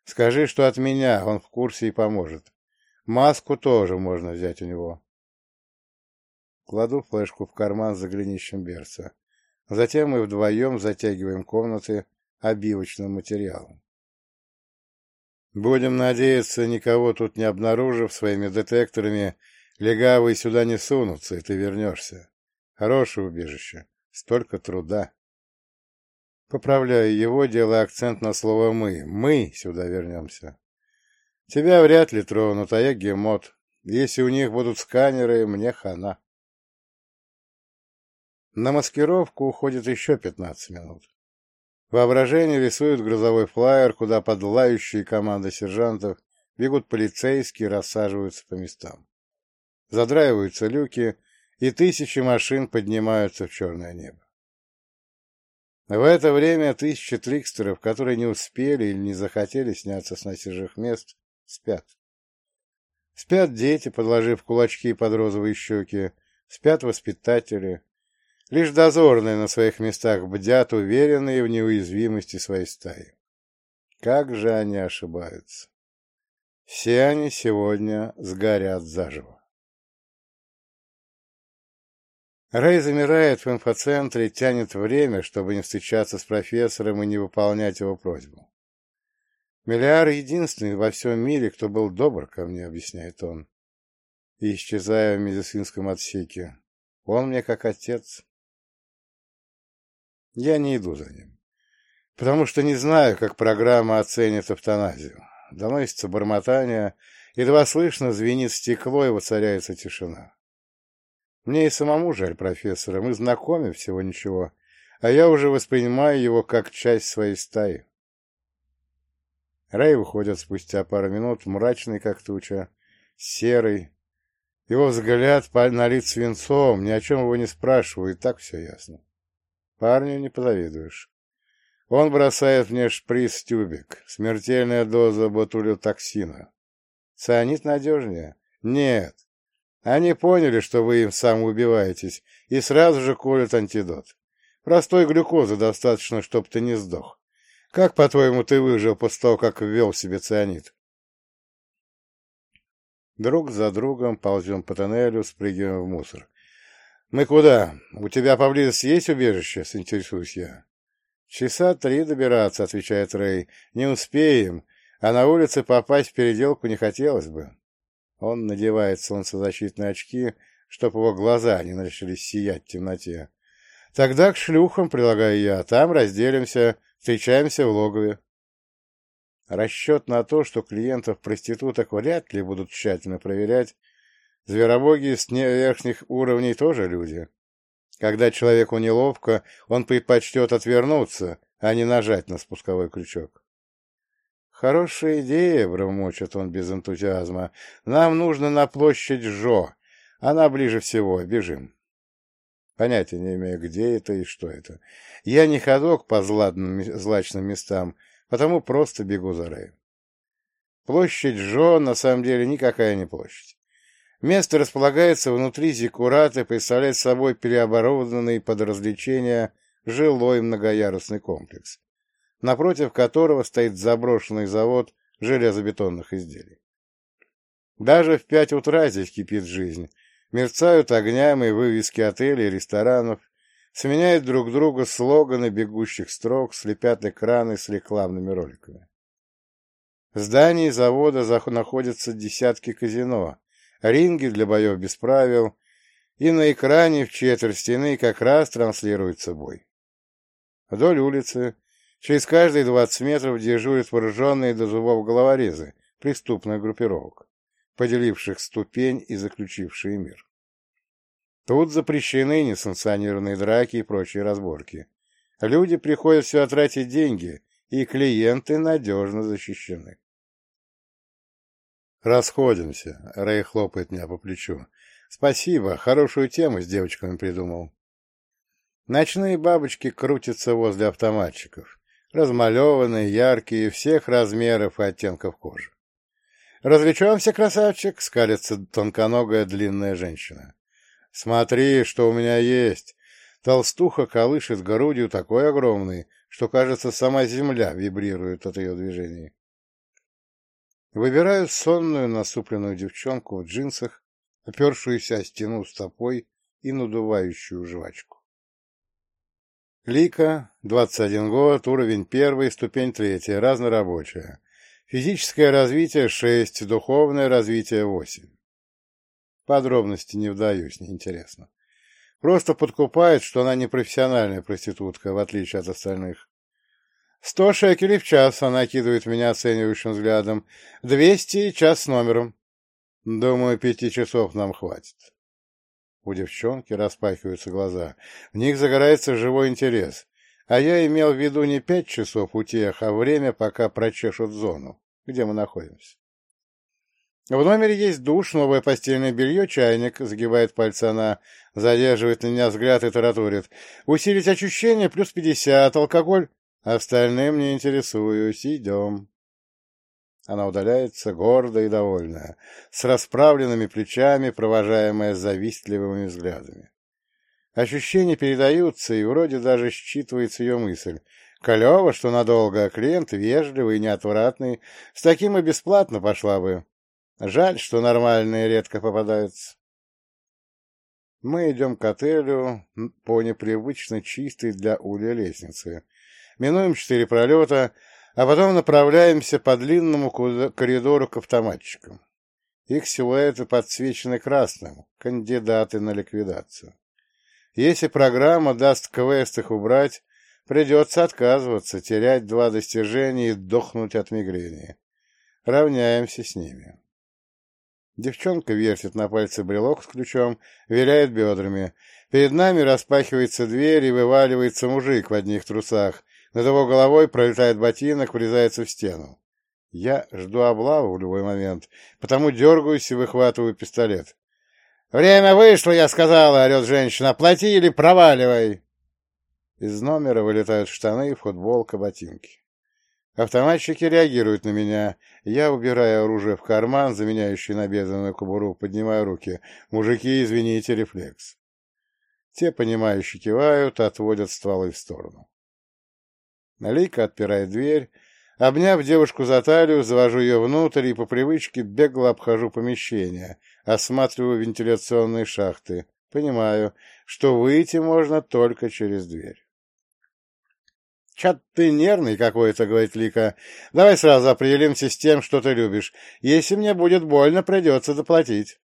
Скажи, что от меня, он в курсе и поможет. Маску тоже можно взять у него. Кладу флешку в карман за голенищем берца. Затем мы вдвоем затягиваем комнаты обивочным материалом. Будем надеяться, никого тут не обнаружив своими детекторами, легавые сюда не сунутся, и ты вернешься. Хорошее убежище, столько труда. Поправляю его, делая акцент на слово «мы». Мы сюда вернемся. Тебя вряд ли тронут, а я гемот. Если у них будут сканеры, мне хана. На маскировку уходит еще 15 минут. Воображение рисует грузовой флайер, куда под лающие команды сержантов бегут полицейские и рассаживаются по местам. Задраиваются люки, и тысячи машин поднимаются в черное небо. В это время тысячи трикстеров, которые не успели или не захотели сняться с насиженных мест, спят. Спят дети, подложив кулачки под розовые щеки, спят воспитатели. Лишь дозорные на своих местах бдят, уверенные в неуязвимости своей стаи. Как же они ошибаются! Все они сегодня сгорят заживо. Рэй замирает в инфоцентре и тянет время, чтобы не встречаться с профессором и не выполнять его просьбу. Миллиар единственный во всем мире, кто был добр ко мне, объясняет он, и исчезая в медицинском отсеке. Он мне как отец. Я не иду за ним, потому что не знаю, как программа оценит эвтаназию. Доносится бормотание, едва слышно звенит стекло и воцаряется тишина. Мне и самому жаль профессора, мы знакомы всего ничего, а я уже воспринимаю его как часть своей стаи. Рэй выходит спустя пару минут, мрачный как туча, серый. Его взгляд налит свинцом, ни о чем его не спрашиваю, и так все ясно. Парню не позавидуешь. Он бросает мне шприц-тюбик, смертельная доза ботулотоксина. Цианид надежнее? Нет. Они поняли, что вы им самоубиваетесь, и сразу же колют антидот. Простой глюкозы достаточно, чтоб ты не сдох. Как, по-твоему, ты выжил после того, как ввел себе цианид? Друг за другом ползем по тоннелю, спрыгиваем в мусор. «Мы куда? У тебя поблизости есть убежище?» — интересуюсь я. «Часа 3 добираться», — отвечает Рэй. «Не успеем, а на улице попасть в переделку не хотелось бы». Он надевает солнцезащитные очки, чтоб его глаза не начали сиять в темноте. «Тогда к шлюхам, предлагаю я, там разделимся, встречаемся в логове». Расчет на то, что клиентов-проституток вряд ли будут тщательно проверять. Зверобоги с верхних уровней тоже люди. Когда человеку неловко, он предпочтет отвернуться, а не нажать на спусковой крючок. «Хорошая идея», — бормочет он без энтузиазма. «Нам нужно на площадь Жо. Она ближе всего. Бежим». Понятия не имею, где это и что это. Я не ходок по злачным местам, потому просто бегу за Рэем. Площадь Жо на самом деле никакая не площадь. Место располагается внутри зиккурата и представляет собой переоборудованный под развлечения жилой многоярусный комплекс, напротив которого стоит заброшенный завод железобетонных изделий. Даже в 5 утра здесь кипит жизнь. Мерцают огнями вывески отелей и ресторанов, сменяют друг друга слоганы бегущих строк, слепят экраны с рекламными роликами. В здании завода находятся десятки казино, ринги для боев без правил, и на экране в четверть стены как раз транслируется бой. Вдоль улицы через каждые 20 метров дежурят вооруженные до зубов головорезы преступных группировок, поделивших ступень и заключившие мир. Тут запрещены несанкционированные драки и прочие разборки. Люди приходят сюда тратить деньги, и клиенты надежно защищены. «Расходимся», — Рэй хлопает меня по плечу. «Спасибо, хорошую тему с девочками придумал». Ночные бабочки крутятся возле автоматчиков, размалеванные, яркие, всех размеров и оттенков кожи. «Развлечемся, красавчик!» — скалится тонконогая длинная женщина. «Смотри, что у меня есть!» Толстуха колышет грудью такой огромной, что, кажется, сама земля вибрирует от ее движений. Выбираю сонную насупленную девчонку в джинсах, опершуюся о стену стопой и надувающую жвачку. Лика, 21 год, уровень 1, ступень 3, разнорабочая. Физическое развитие 6, духовное развитие 8. Подробности не вдаюсь, неинтересно. Просто подкупает, что она не профессиональная проститутка, в отличие от остальных. 100 шекелей в час, она окидывает меня оценивающим взглядом. 200 час с номером. Думаю, 5 часов нам хватит. У девчонки распахиваются глаза. В них загорается живой интерес. А я имел в виду не 5 часов утех, а время, пока прочешут зону, где мы находимся. В номере есть душ, новое постельное белье, чайник, загибает пальцы она, задерживает на меня взгляд и тараторит. Усилить ощущения плюс 50, алкоголь. Остальным не интересуюсь, идем. Она удаляется, гордая и довольная, с расправленными плечами, провожаемая завистливыми взглядами. Ощущения передаются, и вроде даже считывается ее мысль. Клево, что надолго, а клиент вежливый и неотвратный, с таким и бесплатно пошла бы. Жаль, что нормальные редко попадаются. Мы идем к отелю по непривычно чистой для улья лестнице. Минуем 4 пролета, а потом направляемся по длинному коридору к автоматчикам. Их силуэты подсвечены красным, кандидаты на ликвидацию. Если программа даст квест их убрать, придется отказываться, терять 2 достижения и дохнуть от мигрени. Равняемся с ними. Девчонка вертит на пальце брелок с ключом, виляет бедрами. Перед нами распахивается дверь, и вываливается мужик в одних трусах. Над его головой пролетает ботинок, врезается в стену. Я жду облаву в любой момент, потому дергаюсь и выхватываю пистолет. «Время вышло, я сказала!» — орет женщина. «Плати или проваливай!» Из номера вылетают штаны, футболка, ботинки. Автоматчики реагируют на меня. Я убираю оружие в карман, заменяющий набедренную кобуру, поднимаю руки. Мужики, извините, рефлекс. Те, понимающие, кивают, отводят стволы в сторону. Лика отпирает дверь. Обняв девушку за талию, завожу ее внутрь и по привычке бегло обхожу помещение, осматриваю вентиляционные шахты. Понимаю, что выйти можно только через дверь. «Чё ты нервный какой-то», — говорит Лика. «Давай сразу определимся с тем, что ты любишь. Если мне будет больно, придется доплатить».